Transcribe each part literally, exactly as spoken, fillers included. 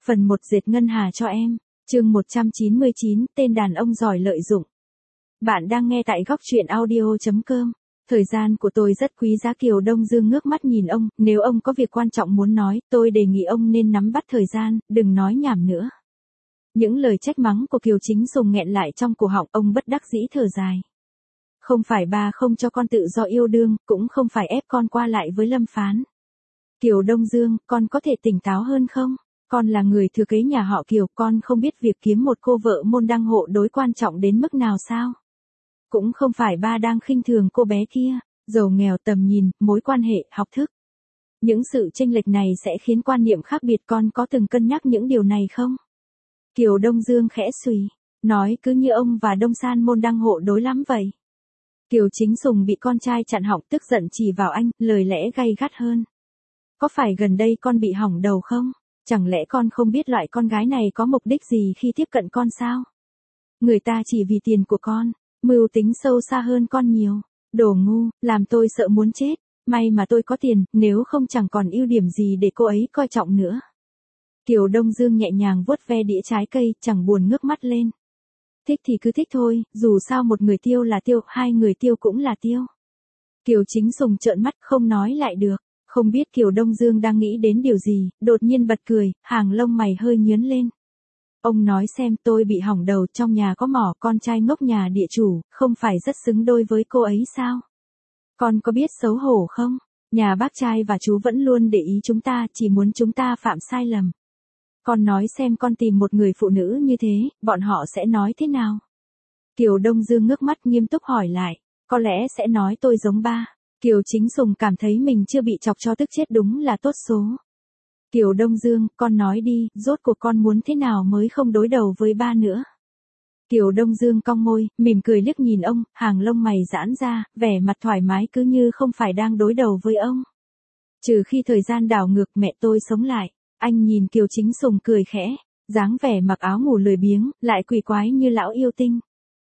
Phần một dệt ngân hà cho em. Chương một trăm chín mươi chín, tên đàn ông giỏi lợi dụng. Bạn đang nghe tại góc truyện audio chấm com. Thời gian của tôi rất quý giá. Kiều Đông Dương ngước mắt nhìn ông, nếu ông có việc quan trọng muốn nói, tôi đề nghị ông nên nắm bắt thời gian, đừng nói nhảm nữa. Những lời trách mắng của Kiều Chính Sùng nghẹn lại trong cổ họng, ông bất đắc dĩ thở dài. Không phải ba không cho con tự do yêu đương, cũng không phải ép con qua lại với Lâm Phán. Kiều Đông Dương, con có thể tỉnh táo hơn không? Con là người thừa kế nhà họ Kiều, con không biết việc kiếm một cô vợ môn đăng hộ đối quan trọng đến mức nào sao? Cũng không phải ba đang khinh thường cô bé kia, giàu nghèo tầm nhìn, mối quan hệ, học thức. Những sự chênh lệch này sẽ khiến quan niệm khác biệt, con có từng cân nhắc những điều này không? Kiều Đông Dương khẽ xùy, nói cứ như ông và Đông San môn đăng hộ đối lắm vậy. Kiều Chính Sùng bị con trai chặn họng, tức giận chỉ vào anh, lời lẽ gay gắt hơn. Có phải gần đây con bị hỏng đầu không? Chẳng lẽ con không biết loại con gái này có mục đích gì khi tiếp cận con sao? Người ta chỉ vì tiền của con, mưu tính sâu xa hơn con nhiều. Đồ ngu, làm tôi sợ muốn chết. May mà tôi có tiền, nếu không chẳng còn ưu điểm gì để cô ấy coi trọng nữa. Kiều Đông Dương nhẹ nhàng vuốt ve đĩa trái cây, chẳng buồn ngước mắt lên. Thích thì cứ thích thôi, dù sao một người tiêu là tiêu, hai người tiêu cũng là tiêu. Kiều Chính Sùng trợn mắt không nói lại được. Không biết Kiều Đông Dương đang nghĩ đến điều gì, đột nhiên bật cười, hàng lông mày hơi nhướng lên. Ông nói xem, tôi bị hỏng đầu, trong nhà có mỏ, con trai ngốc nhà địa chủ, không phải rất xứng đôi với cô ấy sao? Con có biết xấu hổ không? Nhà bác trai và chú vẫn luôn để ý chúng ta, chỉ muốn chúng ta phạm sai lầm. Con nói xem, con tìm một người phụ nữ như thế, bọn họ sẽ nói thế nào? Kiều Đông Dương ngước mắt nghiêm túc hỏi lại, có lẽ sẽ nói tôi giống ba. Kiều Chính Sùng cảm thấy mình chưa bị chọc cho tức chết, đúng là tốt số. Kiều Đông Dương, con nói đi, rốt cuộc con muốn thế nào mới không đối đầu với ba nữa? Kiều Đông Dương cong môi, mỉm cười liếc nhìn ông, hàng lông mày giãn ra, vẻ mặt thoải mái cứ như không phải đang đối đầu với ông. Trừ khi thời gian đảo ngược mẹ tôi sống lại. Anh nhìn Kiều Chính Sùng cười khẽ, dáng vẻ mặc áo ngủ lười biếng, lại quỷ quái như lão yêu tinh.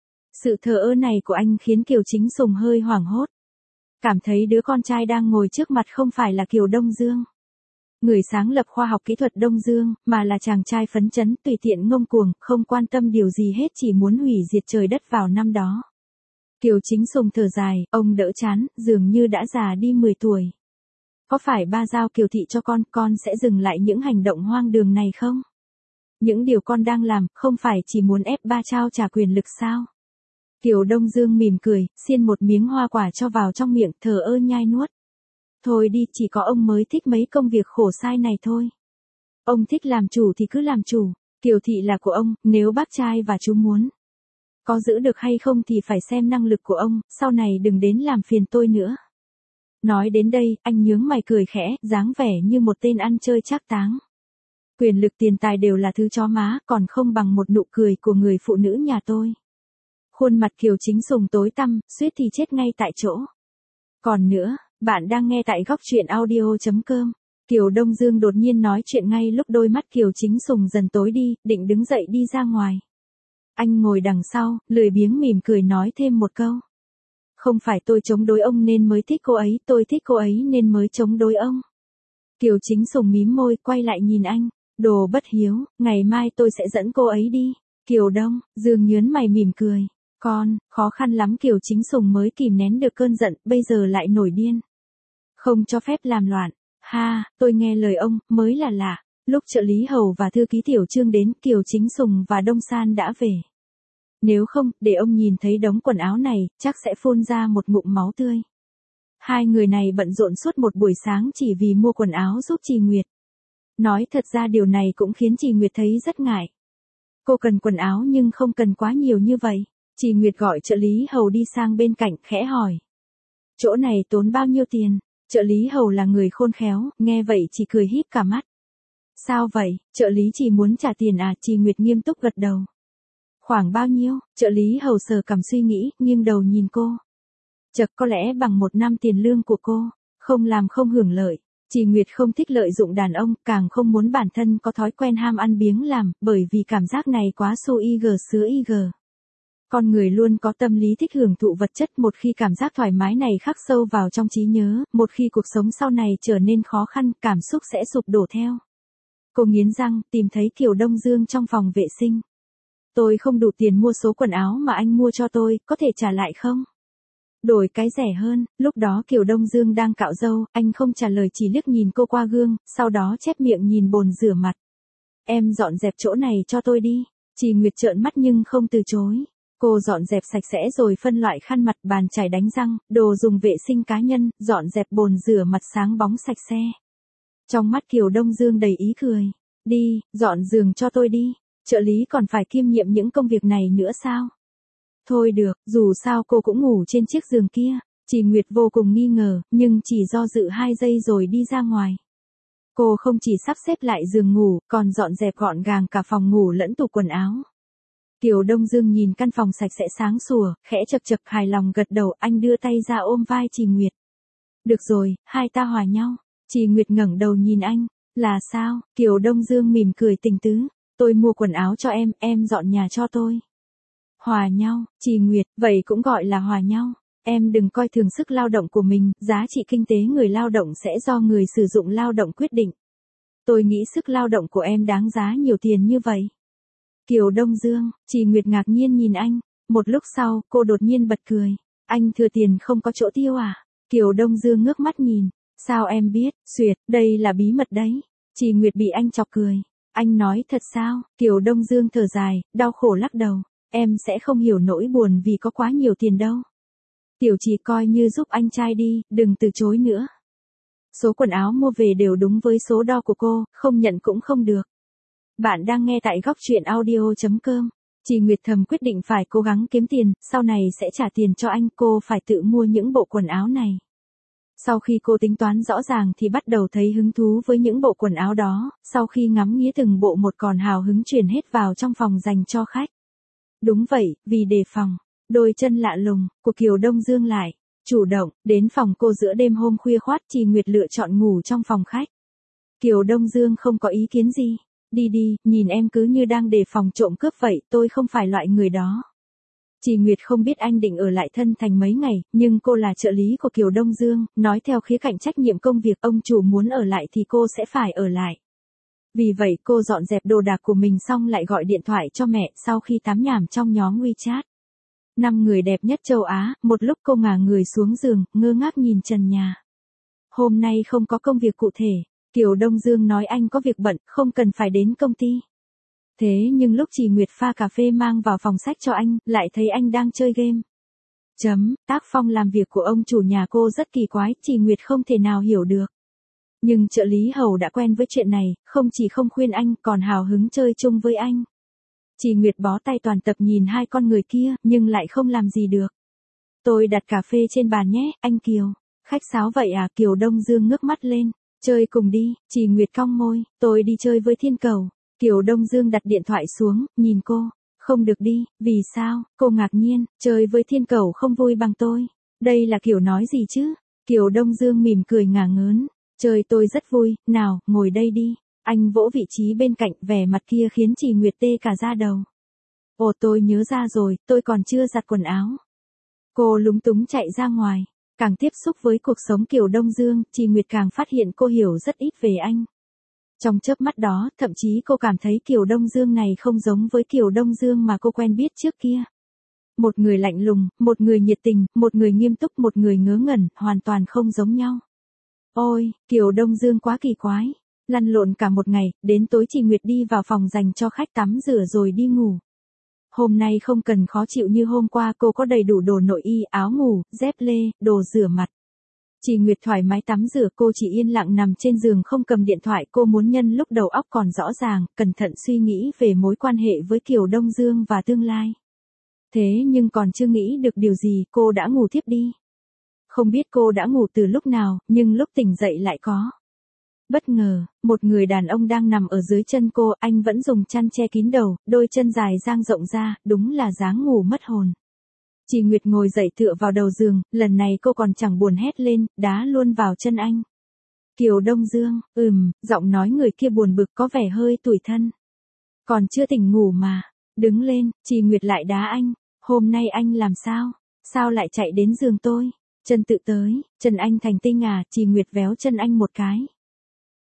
Sự thờ ơ này của anh khiến Kiều Chính Sùng hơi hoảng hốt. Cảm thấy đứa con trai đang ngồi trước mặt không phải là Kiều Đông Dương, người sáng lập khoa học kỹ thuật Đông Dương, mà là chàng trai phấn chấn, tùy tiện ngông cuồng, không quan tâm điều gì hết, chỉ muốn hủy diệt trời đất vào năm đó. Kiều Chính Sùng thở dài, ông đỡ chán, dường như đã già đi mười tuổi. Có phải ba giao Kiều Thị cho con, con sẽ dừng lại những hành động hoang đường này không? Những điều con đang làm, không phải chỉ muốn ép ba trao trả quyền lực sao? Kiều Đông Dương mỉm cười, xiên một miếng hoa quả cho vào trong miệng, thờ ơ nhai nuốt. Thôi đi, chỉ có ông mới thích mấy công việc khổ sai này thôi. Ông thích làm chủ thì cứ làm chủ, Kiều Thị là của ông, nếu bác trai và chú muốn có giữ được hay không thì phải xem năng lực của ông, sau này đừng đến làm phiền tôi nữa. Nói đến đây, anh nhướng mày cười khẽ, dáng vẻ như một tên ăn chơi trác táng. Quyền lực tiền tài đều là thứ chó má, còn không bằng một nụ cười của người phụ nữ nhà tôi. Khuôn mặt Kiều Chính Sùng tối tăm, suýt thì chết ngay tại chỗ. Còn nữa, bạn đang nghe tại góc truyện audio chấm com. Kiều Đông Dương đột nhiên nói chuyện ngay lúc đôi mắt Kiều Chính Sùng dần tối đi, định đứng dậy đi ra ngoài. Anh ngồi đằng sau, lười biếng mỉm cười nói thêm một câu. Không phải tôi chống đối ông nên mới thích cô ấy, tôi thích cô ấy nên mới chống đối ông. Kiều Chính Sùng mím môi, quay lại nhìn anh. Đồ bất hiếu, ngày mai tôi sẽ dẫn cô ấy đi. Kiều Đông Dương nhướng mày mỉm cười. Con, khó khăn lắm Kiều Chính Sùng mới kìm nén được cơn giận, bây giờ lại nổi điên. Không cho phép làm loạn. Ha, tôi nghe lời ông, mới là lạ. Lúc trợ lý Hầu và thư ký Tiểu Trương đến, Kiều Chính Sùng và Đông San đã về. Nếu không, để ông nhìn thấy đống quần áo này, chắc sẽ phun ra một ngụm máu tươi. Hai người này bận rộn suốt một buổi sáng chỉ vì mua quần áo giúp Trì Nguyệt. Nói thật ra điều này cũng khiến Trì Nguyệt thấy rất ngại. Cô cần quần áo nhưng không cần quá nhiều như vậy. Trì Nguyệt gọi trợ lý Hầu đi sang bên cạnh, khẽ hỏi. Chỗ này tốn bao nhiêu tiền? Trợ lý Hầu là người khôn khéo, nghe vậy chỉ cười híp cả mắt. Sao vậy, trợ lý chỉ muốn trả tiền à? Trì Nguyệt nghiêm túc gật đầu. Khoảng bao nhiêu? Trợ lý Hầu sờ cằm suy nghĩ, nghiêng đầu nhìn cô. Chật, có lẽ bằng một năm tiền lương của cô. Không làm không hưởng lợi. Trì Nguyệt không thích lợi dụng đàn ông, càng không muốn bản thân có thói quen ham ăn biếng làm, bởi vì cảm giác này quá xô y gờ sứa y gờ. Con người luôn có tâm lý thích hưởng thụ vật chất, một khi cảm giác thoải mái này khắc sâu vào trong trí nhớ, một khi cuộc sống sau này trở nên khó khăn, cảm xúc sẽ sụp đổ theo. Cô nghiến răng, tìm thấy Kiều Đông Dương trong phòng vệ sinh. Tôi không đủ tiền mua số quần áo mà anh mua cho tôi, có thể trả lại không? Đổi cái rẻ hơn. Lúc đó Kiều Đông Dương đang cạo râu, anh không trả lời chỉ liếc nhìn cô qua gương, sau đó chép miệng nhìn bồn rửa mặt. Em dọn dẹp chỗ này cho tôi đi. Chị Nguyệt trợn mắt nhưng không từ chối. Cô dọn dẹp sạch sẽ rồi phân loại khăn mặt, bàn chải đánh răng, đồ dùng vệ sinh cá nhân, dọn dẹp bồn rửa mặt sáng bóng sạch sẽ. Trong mắt Kiều Đông Dương đầy ý cười. Đi, dọn giường cho tôi đi. Trợ lý còn phải kiêm nhiệm những công việc này nữa sao? Thôi được, dù sao cô cũng ngủ trên chiếc giường kia. Chị Nguyệt vô cùng nghi ngờ, nhưng chỉ do dự hai giây rồi đi ra ngoài. Cô không chỉ sắp xếp lại giường ngủ, còn dọn dẹp gọn gàng cả phòng ngủ lẫn tủ quần áo. Kiều Đông Dương nhìn căn phòng sạch sẽ sáng sủa, khẽ chật chật hài lòng gật đầu, anh đưa tay ra ôm vai chị Nguyệt. Được rồi, hai ta hòa nhau. Chị Nguyệt ngẩng đầu nhìn anh. Là sao? Kiều Đông Dương mỉm cười tình tứ. Tôi mua quần áo cho em, em dọn nhà cho tôi. Hòa nhau, chị Nguyệt, vậy cũng gọi là hòa nhau. Em đừng coi thường sức lao động của mình, giá trị kinh tế người lao động sẽ do người sử dụng lao động quyết định. Tôi nghĩ sức lao động của em đáng giá nhiều tiền như vậy. Kiều Đông Dương, chị Nguyệt ngạc nhiên nhìn anh. Một lúc sau, cô đột nhiên bật cười. Anh thừa tiền không có chỗ tiêu à? Kiều Đông Dương ngước mắt nhìn. Sao em biết? Xuyệt, đây là bí mật đấy. Chị Nguyệt bị anh chọc cười. Anh nói thật sao? Kiều Đông Dương thở dài, đau khổ lắc đầu. Em sẽ không hiểu nỗi buồn vì có quá nhiều tiền đâu. Tiểu Trì coi như giúp anh trai đi, đừng từ chối nữa. Số quần áo mua về đều đúng với số đo của cô, không nhận cũng không được. Bạn đang nghe tại góc truyện audio chấm com. Chị Nguyệt thầm quyết định phải cố gắng kiếm tiền, sau này sẽ trả tiền cho anh, cô phải tự mua những bộ quần áo này. Sau khi cô tính toán rõ ràng thì bắt đầu thấy hứng thú với những bộ quần áo đó, sau khi ngắm nghía từng bộ một còn hào hứng chuyển hết vào trong phòng dành cho khách. Đúng vậy, vì đề phòng, đôi chân lạ lùng của Kiều Đông Dương lại chủ động đến phòng cô giữa đêm hôm khuya khoắt. Chị Nguyệt lựa chọn ngủ trong phòng khách. Kiều Đông Dương không có ý kiến gì. Đi đi, nhìn em cứ như đang đề phòng trộm cướp vậy, tôi không phải loại người đó. Chị Nguyệt không biết anh định ở lại Thân Thành mấy ngày, nhưng cô là trợ lý của Kiều Đông Dương, nói theo khía cạnh trách nhiệm công việc, ông chủ muốn ở lại thì cô sẽ phải ở lại. Vì vậy cô dọn dẹp đồ đạc của mình xong lại gọi điện thoại cho mẹ sau khi tám nhảm trong nhóm WeChat. Năm người đẹp nhất châu Á, một lúc cô ngả người xuống giường, ngơ ngác nhìn trần nhà. Hôm nay không có công việc cụ thể, Kiều Đông Dương nói anh có việc bận, không cần phải đến công ty. Thế nhưng lúc chị Nguyệt pha cà phê mang vào phòng sách cho anh, lại thấy anh đang chơi game. Chấm, tác phong làm việc của ông chủ nhà cô rất kỳ quái, chị Nguyệt không thể nào hiểu được. Nhưng trợ lý hầu đã quen với chuyện này, không chỉ không khuyên anh, còn hào hứng chơi chung với anh. Chị Nguyệt bó tay toàn tập nhìn hai con người kia, nhưng lại không làm gì được. Tôi đặt cà phê trên bàn nhé, anh Kiều. Khách sáo vậy à? Kiều Đông Dương ngước mắt lên. Chơi cùng đi. Chị Nguyệt cong môi. Tôi đi chơi với Thiên Cầu. Kiều Đông Dương đặt điện thoại xuống, nhìn cô. Không được đi, vì sao? Cô ngạc nhiên. Chơi với Thiên Cầu không vui bằng tôi. Đây là kiểu nói gì chứ? Kiều Đông Dương mỉm cười ngả ngớn. Chơi tôi rất vui, nào, ngồi đây đi. Anh vỗ vị trí bên cạnh, vẻ mặt kia khiến chị Nguyệt tê cả da đầu. Ồ, tôi nhớ ra rồi, tôi còn chưa giặt quần áo. Cô lúng túng chạy ra ngoài. Càng tiếp xúc với cuộc sống Kiều Đông Dương, chị Nguyệt càng phát hiện cô hiểu rất ít về anh. Trong chớp mắt đó, thậm chí cô cảm thấy Kiều Đông Dương này không giống với Kiều Đông Dương mà cô quen biết trước kia. Một người lạnh lùng, một người nhiệt tình, một người nghiêm túc, một người ngớ ngẩn, hoàn toàn không giống nhau. Ôi, Kiều Đông Dương quá kỳ quái. Lăn lộn cả một ngày, đến tối chị Nguyệt đi vào phòng dành cho khách tắm rửa rồi đi ngủ. Hôm nay không cần khó chịu như hôm qua, cô có đầy đủ đồ nội y, áo ngủ, dép lê, đồ rửa mặt. Chị Nguyệt thoải mái tắm rửa, cô chỉ yên lặng nằm trên giường không cầm điện thoại, cô muốn nhân lúc đầu óc còn rõ ràng, cẩn thận suy nghĩ về mối quan hệ với Kiều Đông Dương và tương lai. Thế nhưng còn chưa nghĩ được điều gì, cô đã ngủ thiếp đi. Không biết cô đã ngủ từ lúc nào, nhưng lúc tỉnh dậy lại có. Bất ngờ, một người đàn ông đang nằm ở dưới chân cô, anh vẫn dùng chăn che kín đầu, đôi chân dài dang rộng ra, đúng là dáng ngủ mất hồn. Chị Nguyệt ngồi dậy tựa vào đầu giường, lần này cô còn chẳng buồn hét lên, đá luôn vào chân anh. Kiều Đông Dương, ừm, giọng nói người kia buồn bực có vẻ hơi tủi thân. Còn chưa tỉnh ngủ mà, đứng lên, chị Nguyệt lại đá anh, hôm nay anh làm sao, sao lại chạy đến giường tôi, chân tự tới, chân anh thành tinh à, chị Nguyệt véo chân anh một cái.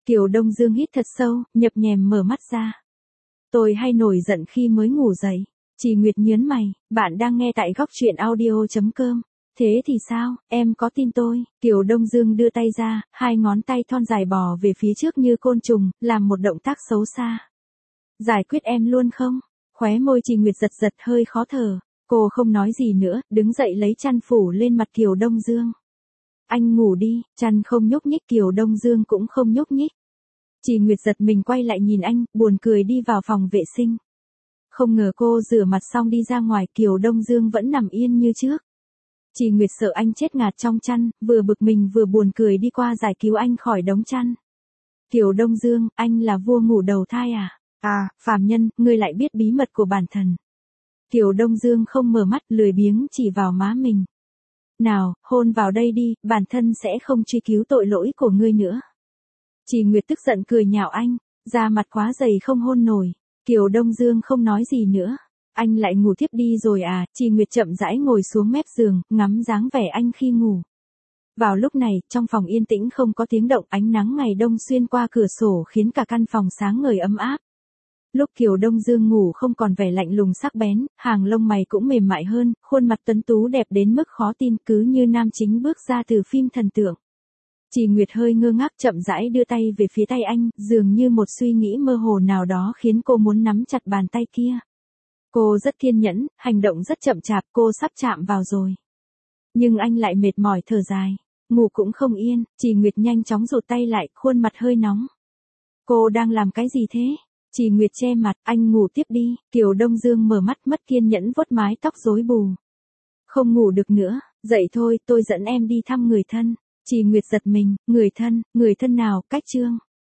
Kiều Đông Dương hít thật sâu, nhập nhèm mở mắt ra. Tôi hay nổi giận khi mới ngủ dậy. Chị Nguyệt nhớn mày, bạn đang nghe tại góc truyện audio chấm com. Thế thì sao, em có tin tôi? Kiều Đông Dương đưa tay ra, hai ngón tay thon dài bò về phía trước như côn trùng, làm một động tác xấu xa. Giải quyết em luôn không? Khóe môi chị Nguyệt giật giật hơi khó thở. Cô không nói gì nữa, đứng dậy lấy chăn phủ lên mặt Kiều Đông Dương. Anh ngủ đi, chăn không nhúc nhích, Kiều Đông Dương cũng không nhúc nhích. Chị Nguyệt giật mình quay lại nhìn anh, buồn cười đi vào phòng vệ sinh. Không ngờ cô rửa mặt xong đi ra ngoài, Kiều Đông Dương vẫn nằm yên như trước. Chị Nguyệt sợ anh chết ngạt trong chăn, vừa bực mình vừa buồn cười đi qua giải cứu anh khỏi đống chăn. Kiều Đông Dương, anh là vua ngủ đầu thai à? À, phàm nhân, ngươi lại biết bí mật của bản thân. Kiều Đông Dương không mở mắt, lười biếng chỉ vào má mình. Nào, hôn vào đây đi, bản thân sẽ không truy cứu tội lỗi của ngươi nữa. Chị Nguyệt tức giận cười nhạo anh, da mặt quá dày không hôn nổi. Kiều Đông Dương không nói gì nữa. Anh lại ngủ tiếp đi rồi à? Chị Nguyệt chậm rãi ngồi xuống mép giường, ngắm dáng vẻ anh khi ngủ. Vào lúc này, trong phòng yên tĩnh không có tiếng động, ánh nắng ngày đông xuyên qua cửa sổ khiến cả căn phòng sáng ngời ấm áp. Lúc Kiều Đông Dương ngủ không còn vẻ lạnh lùng sắc bén, hàng lông mày cũng mềm mại hơn, khuôn mặt tuấn tú đẹp đến mức khó tin, cứ như nam chính bước ra từ phim thần tượng. Chị Nguyệt hơi ngơ ngác chậm rãi đưa tay về phía tay anh, dường như một suy nghĩ mơ hồ nào đó khiến cô muốn nắm chặt bàn tay kia. Cô rất kiên nhẫn, hành động rất chậm chạp, cô sắp chạm vào rồi. Nhưng anh lại mệt mỏi thở dài, ngủ cũng không yên, chị Nguyệt nhanh chóng rụt tay lại, khuôn mặt hơi nóng. Cô đang làm cái gì thế? Chị Nguyệt che mặt, anh ngủ tiếp đi. Kiều Đông Dương mở mắt mất kiên nhẫn vuốt mái tóc rối bù. Không ngủ được nữa, dậy thôi, tôi dẫn em đi thăm người thân. Chị Nguyệt giật mình, người thân, người thân nào, cách Trương.